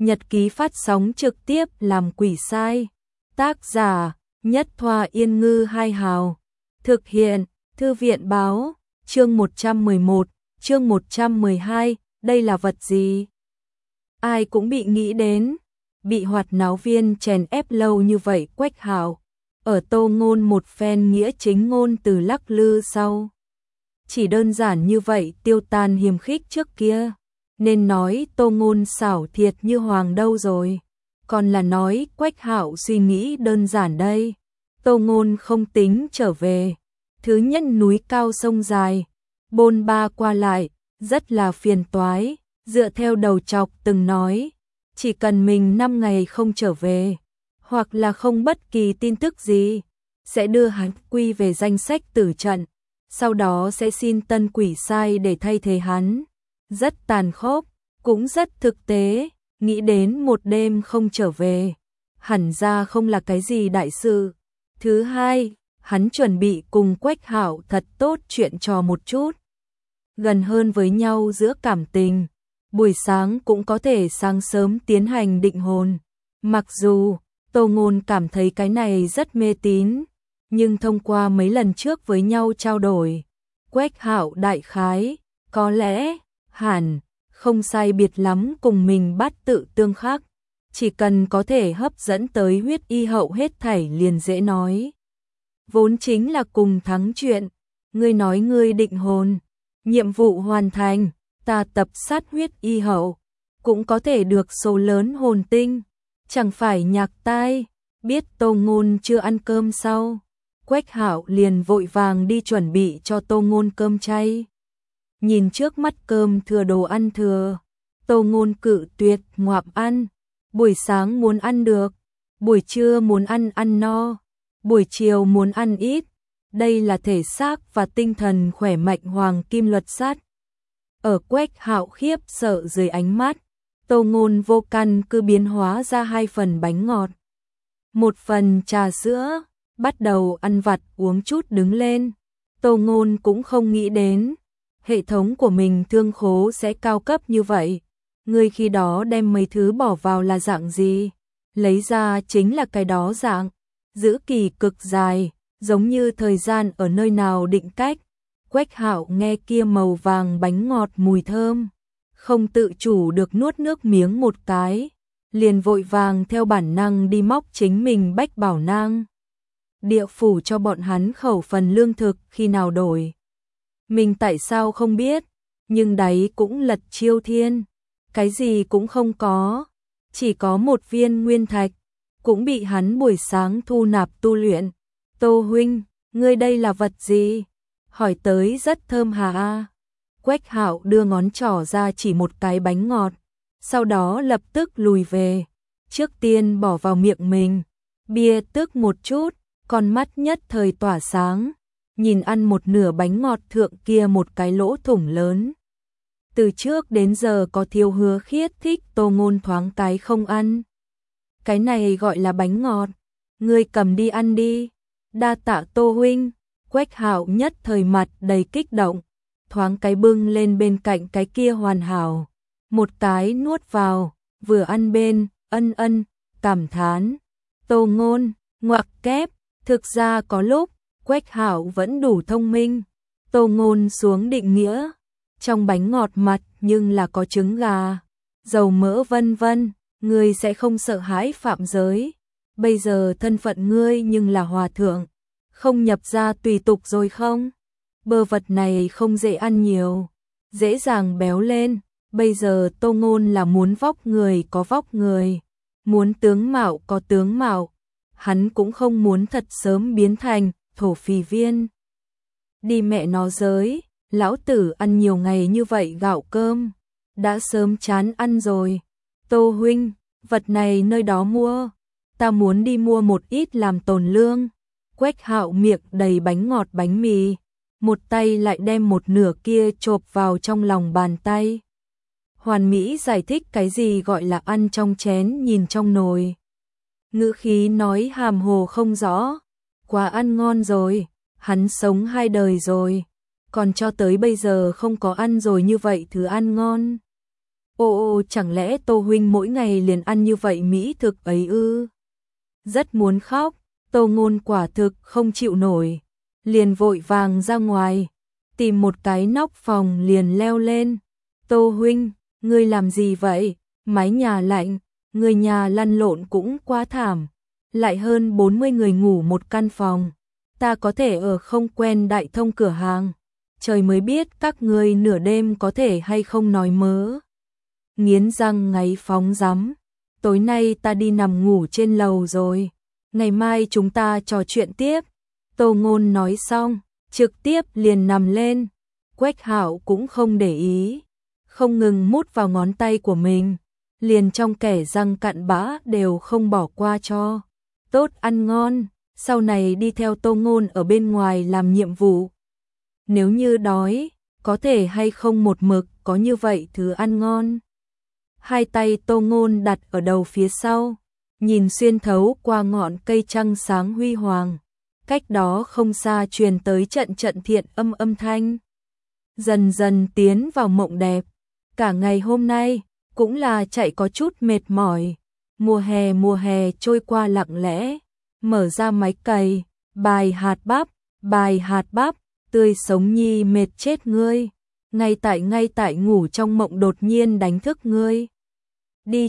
Nhật ký phát sóng trực tiếp làm quỷ sai. Tác giả Nhất Thoa Yên Ngư Hai Hào. Thực hiện Thư viện Báo. Chương 111, chương 112, đây là vật gì? Ai cũng bị nghĩ đến. Bị hoạt náo viên chèn ép lâu như vậy Quách Hạo. Ở Tô Ngôn một phen nghĩa chính ngôn từ lắc lư sau. Chỉ đơn giản như vậy tiêu tan hiềm khích trước kia. Nên nói Tô Ngôn xảo thiệt như hoàng đâu rồi. Còn là nói Quách Hạo suy nghĩ đơn giản đây. Tô Ngôn không tính trở về. Thứ nhất núi cao sông dài. Bôn ba qua lại. Rất là phiền toái. Dựa theo đầu chọc từng nói. Chỉ cần mình 5 ngày không trở về. Hoặc là không bất kỳ tin tức gì. Sẽ đưa hắn quy về danh sách tử trận. Sau đó sẽ xin tân quỷ sai để thay thế hắn. Rất tàn khốc, cũng rất thực tế, nghĩ đến một đêm không trở về, hẳn ra không là cái gì đại sự. Thứ hai, hắn chuẩn bị cùng Quách Hạo thật tốt chuyện trò một chút. Gần hơn với nhau giữa cảm tình, buổi sáng cũng có thể sáng sớm tiến hành định hồn. Mặc dù, Tô Ngôn cảm thấy cái này rất mê tín, nhưng thông qua mấy lần trước với nhau trao đổi, Quách Hạo đại khái, có lẽ, hẳn, không sai biệt lắm cùng mình bắt tự tương khắc. Chỉ cần có thể hấp dẫn tới huyết y hậu hết thảy liền dễ nói. Vốn chính là cùng thắng chuyện. Ngươi nói ngươi định hồn, nhiệm vụ hoàn thành, ta tập sát huyết y hậu, cũng có thể được số lớn hồn tinh. Chẳng phải nhạc tai. Biết Tô Ngôn chưa ăn cơm sau, Quách Hạo liền vội vàng đi chuẩn bị cho Tô Ngôn cơm chay. Nhìn trước mắt cơm thừa đồ ăn thừa, Tô Ngôn cự tuyệt ngoạm ăn. Buổi sáng muốn ăn được, buổi trưa muốn ăn no, buổi chiều muốn ăn ít. Đây là thể xác và tinh thần khỏe mạnh hoàng kim luật sắt. Ở Quách Hạo khiếp sợ dưới ánh mắt, Tô Ngôn vô căn cứ biến hóa ra 2 phần bánh ngọt, 1 phần trà sữa, bắt đầu ăn vặt uống chút đứng lên. Tô Ngôn cũng không nghĩ đến hệ thống của mình thương khố sẽ cao cấp như vậy. Người khi đó đem mấy thứ bỏ vào là dạng gì? Lấy ra chính là cái đó dạng. Giữ kỳ cực dài, giống như thời gian ở nơi nào định cách. Quách Hạo nghe kia màu vàng bánh ngọt mùi thơm, không tự chủ được nuốt nước miếng một cái, liền vội vàng theo bản năng đi móc chính mình bách bảo nang. Địa phủ cho bọn hắn khẩu phần lương thực khi nào đổi. Mình tại sao không biết, nhưng đấy cũng lật chiêu thiên, cái gì cũng không có, chỉ có 1 viên nguyên thạch, cũng bị hắn buổi sáng thu nạp tu luyện. Tô huynh, ngươi đây là vật gì? Hỏi tới rất thơm hà. Quách Hạo đưa ngón trỏ ra chỉ một cái bánh ngọt, sau đó lập tức lùi về, trước tiên bỏ vào miệng mình, bia tức một chút, con mắt nhất thời tỏa sáng. Nhìn ăn một nửa bánh ngọt thượng kia một cái lỗ thủng lớn. Từ trước đến giờ có Thiếu Hứa Khiết thích Tô Ngôn thoáng cái không ăn. Cái này gọi là bánh ngọt, ngươi cầm đi ăn đi. Đa tạ Tô huynh. Quách Hạo nhất thời mặt đầy kích động, thoáng cái bưng lên bên cạnh cái kia hoàn hảo, một cái nuốt vào, vừa ăn bên ân cảm thán. Tô Ngôn, ngoặc kép, thực ra có lúc Quách Hạo vẫn đủ thông minh. Tô Ngôn xuống định nghĩa, trong bánh ngọt mặt nhưng là có trứng gà, dầu mỡ vân vân, ngươi sẽ không sợ hãi phạm giới. Bây giờ thân phận ngươi nhưng là hòa thượng, không nhập gia tùy tục rồi không? Bơ vật này không dễ ăn nhiều, dễ dàng béo lên. Bây giờ Tô Ngôn là muốn vóc người có vóc người, muốn tướng mạo có tướng mạo. Hắn cũng không muốn thật sớm biến thành thổ phì viên. Đi mẹ nó giới, lão tử ăn nhiều ngày như vậy gạo cơm, đã sớm chán ăn rồi. Tô huynh, vật này nơi đó mua, ta muốn đi mua một ít làm tồn lương. Quách Hạo miệng đầy bánh ngọt bánh mì, một tay lại đem một nửa kia chộp vào trong lòng bàn tay. Hoàn mỹ giải thích cái gì gọi là ăn trong chén nhìn trong nồi. Ngữ khí nói hàm hồ không rõ, quá ăn ngon rồi, hắn sống 2 đời rồi, còn cho tới bây giờ không có ăn rồi như vậy thứ ăn ngon. Ô, chẳng lẽ Tô huynh mỗi ngày liền ăn như vậy mỹ thực ấy ư? Rất muốn khóc, Tô Ngôn quả thực không chịu nổi, liền vội vàng ra ngoài, tìm một cái nóc phòng liền leo lên. Tô huynh, ngươi làm gì vậy? Mái nhà lạnh, người nhà lăn lộn cũng quá thảm, lại hơn 40 người ngủ một căn phòng, ta có thể ở không quen đại thông cửa hàng, trời mới biết các ngươi nửa đêm có thể hay không nói mớ. Nghiến răng ngáy phóng rắm, tối nay ta đi nằm ngủ trên lầu rồi, ngày mai chúng ta trò chuyện tiếp. Tô Ngôn nói xong, trực tiếp liền nằm lên, Quách Hạo cũng không để ý, không ngừng mút vào ngón tay của mình, liền trong kẻ răng cặn bã đều không bỏ qua cho. Tốt ăn ngon, sau này đi theo Tô Ngôn ở bên ngoài làm nhiệm vụ. Nếu như đói, có thể hay không một mực có như vậy thứ ăn ngon. Hai tay Tô Ngôn đặt ở đầu phía sau, nhìn xuyên thấu qua ngọn cây trăng sáng huy hoàng. Cách đó không xa truyền tới trận trận thiện âm thanh. Dần dần tiến vào mộng đẹp. Cả ngày hôm nay cũng là chạy có chút mệt mỏi. Mùa hè trôi qua lặng lẽ. Mở ra máy cày, bài hạt bắp, tươi sống nhi mệt chết ngươi. Ngay tại ngủ trong mộng đột nhiên đánh thức ngươi. Đi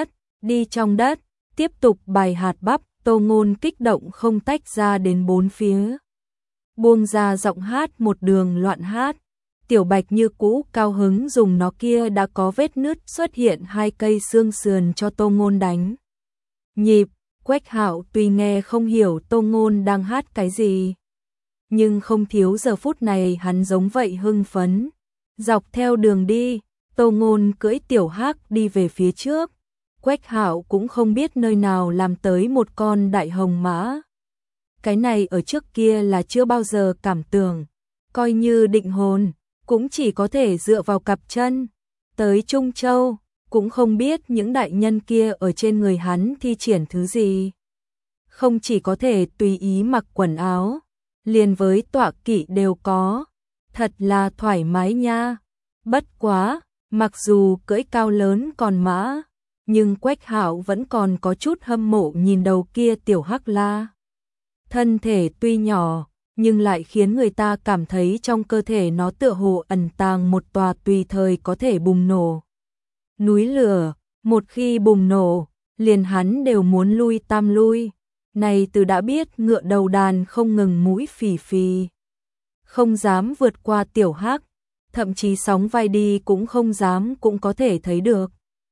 trong đất, tiếp tục bài hạt bắp. Tô Ngôn kích động không tách ra đến bốn phía. Buông ra giọng hát một đường loạn hát. Tiểu Bạch như cũ cao hứng dùng nó kia đã có vết nứt xuất hiện 2 cây xương sườn cho Tô Ngôn đánh nhịp. Quách Hạo tuy nghe không hiểu Tô Ngôn đang hát cái gì, nhưng không thiếu giờ phút này hắn giống vậy hưng phấn. Dọc theo đường đi, Tô Ngôn cưỡi tiểu hắc đi về phía trước. Quách Hạo cũng không biết nơi nào làm tới một con đại hồng mã. Cái này ở trước kia là chưa bao giờ cảm tưởng, coi như định hồn, cũng chỉ có thể dựa vào cặp chân. Tới Trung Châu, cũng không biết những đại nhân kia ở trên người hắn thi triển thứ gì. Không chỉ có thể tùy ý mặc quần áo, liền với tọa kỵ đều có. Thật là thoải mái nha. Bất quá, mặc dù cưỡi cao lớn còn mã, nhưng Quách Hạo vẫn còn có chút hâm mộ nhìn đầu kia tiểu hắc la. Thân thể tuy nhỏ, nhưng lại khiến người ta cảm thấy trong cơ thể nó tựa hồ ẩn tàng một tòa tùy thời có thể bùng nổ núi lửa. Một khi bùng nổ, liền hắn đều muốn lui tam lui. Này từ đã biết ngựa đầu đàn không ngừng mũi phì phì, không dám vượt qua tiểu hắc, thậm chí sóng vai đi cũng không dám cũng có thể thấy được.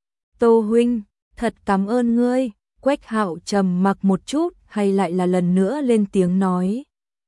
Tô huynh, thật cảm ơn ngươi. Quách Hạo trầm mặc một chút hay lại là lần nữa lên tiếng nói.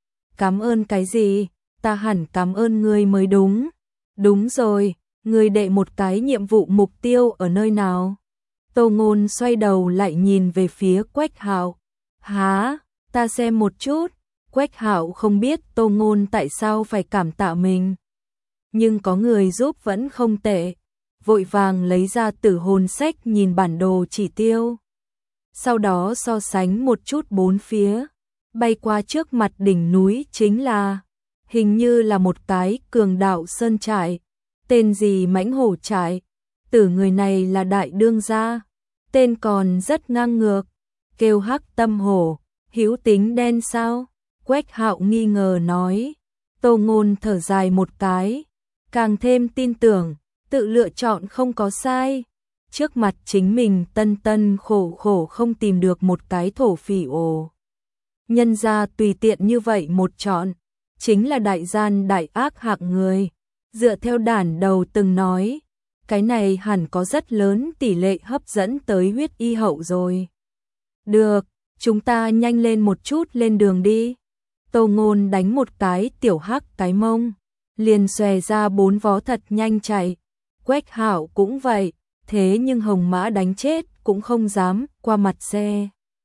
Cảm ơn cái gì, ta hẳn cảm ơn ngươi mới đúng. Đúng rồi, ngươi đệ một cái nhiệm vụ mục tiêu ở nơi nào? Tô Ngôn xoay đầu lại nhìn về phía Quách Hạo. Hả, ta xem một chút. Quách Hạo không biết Tô Ngôn tại sao phải cảm tạ mình, nhưng có người giúp vẫn không tệ. Vội vàng lấy ra Tử hồn sách nhìn bản đồ chỉ tiêu. Sau đó so sánh một chút bốn phía. Bay qua trước mặt đỉnh núi chính là, hình như là một cái cường đạo sơn trại. Tên gì Mãnh Hổ trại. Tử người này là đại đương gia. Tên còn rất ngang ngược. Kêu Hắc Tâm Hổ. Hữu tính đen sao? Quách Hạo nghi ngờ nói. Tô Ngôn thở dài một cái, càng thêm tin tưởng, tự lựa chọn không có sai. Trước mặt chính mình tân khổ không tìm được một cái thổ phỉ ồ. Nhân ra tùy tiện như vậy một chọn, chính là đại gian đại ác hạng người. Dựa theo đản đầu từng nói, cái này hẳn có rất lớn tỷ lệ hấp dẫn tới huyết y hậu rồi. Được, chúng ta nhanh lên một chút lên đường đi. Tô Ngôn đánh một cái tiểu hắc cái mông, liền xòe ra 4 vó thật nhanh chạy. Quách Hạo cũng vậy, thế nhưng hồng mã đánh chết cũng không dám qua mặt xe.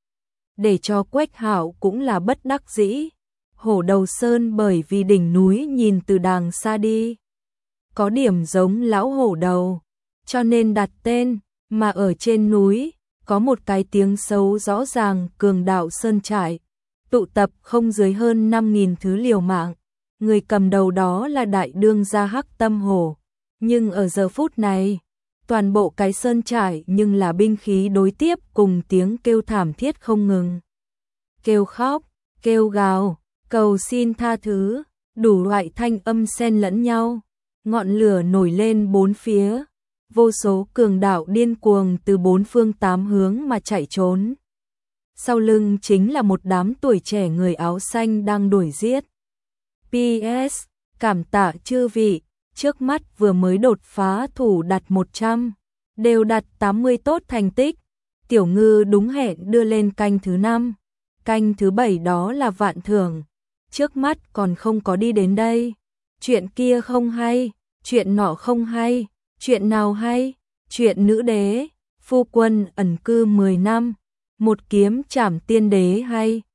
Để cho Quách Hạo cũng là bất đắc dĩ. Hổ Đầu Sơn bởi vì đỉnh núi nhìn từ đàng xa đi, có điểm giống lão hổ đầu, cho nên đặt tên, mà ở trên núi, có một cái tiếng xấu rõ ràng cường đạo sơn trại, tụ tập không dưới hơn 5.000 thứ liều mạng. Người cầm đầu đó là đại đương gia Hắc Tâm Hổ, nhưng ở giờ phút này, toàn bộ cái sơn trại nhưng là binh khí đối tiếp cùng tiếng kêu thảm thiết không ngừng. Kêu khóc, kêu gào, cầu xin tha thứ, đủ loại thanh âm xen lẫn nhau, ngọn lửa nổi lên bốn phía, vô số cường đạo điên cuồng từ bốn phương tám hướng mà chạy trốn. Sau lưng chính là một đám tuổi trẻ người áo xanh đang đuổi giết. PS, cảm tạ chư vị, trước mắt vừa mới đột phá thủ đặt 100, đều đặt 80 tốt thành tích, tiểu ngư đúng hẹn đưa lên canh thứ 5, canh thứ 7 đó là vạn thưởng, trước mắt còn không có đi đến đây. Chuyện kia không hay, chuyện nọ không hay, chuyện nào hay, chuyện nữ đế, phu quân ẩn cư 10 năm, một kiếm trảm tiên đế hay.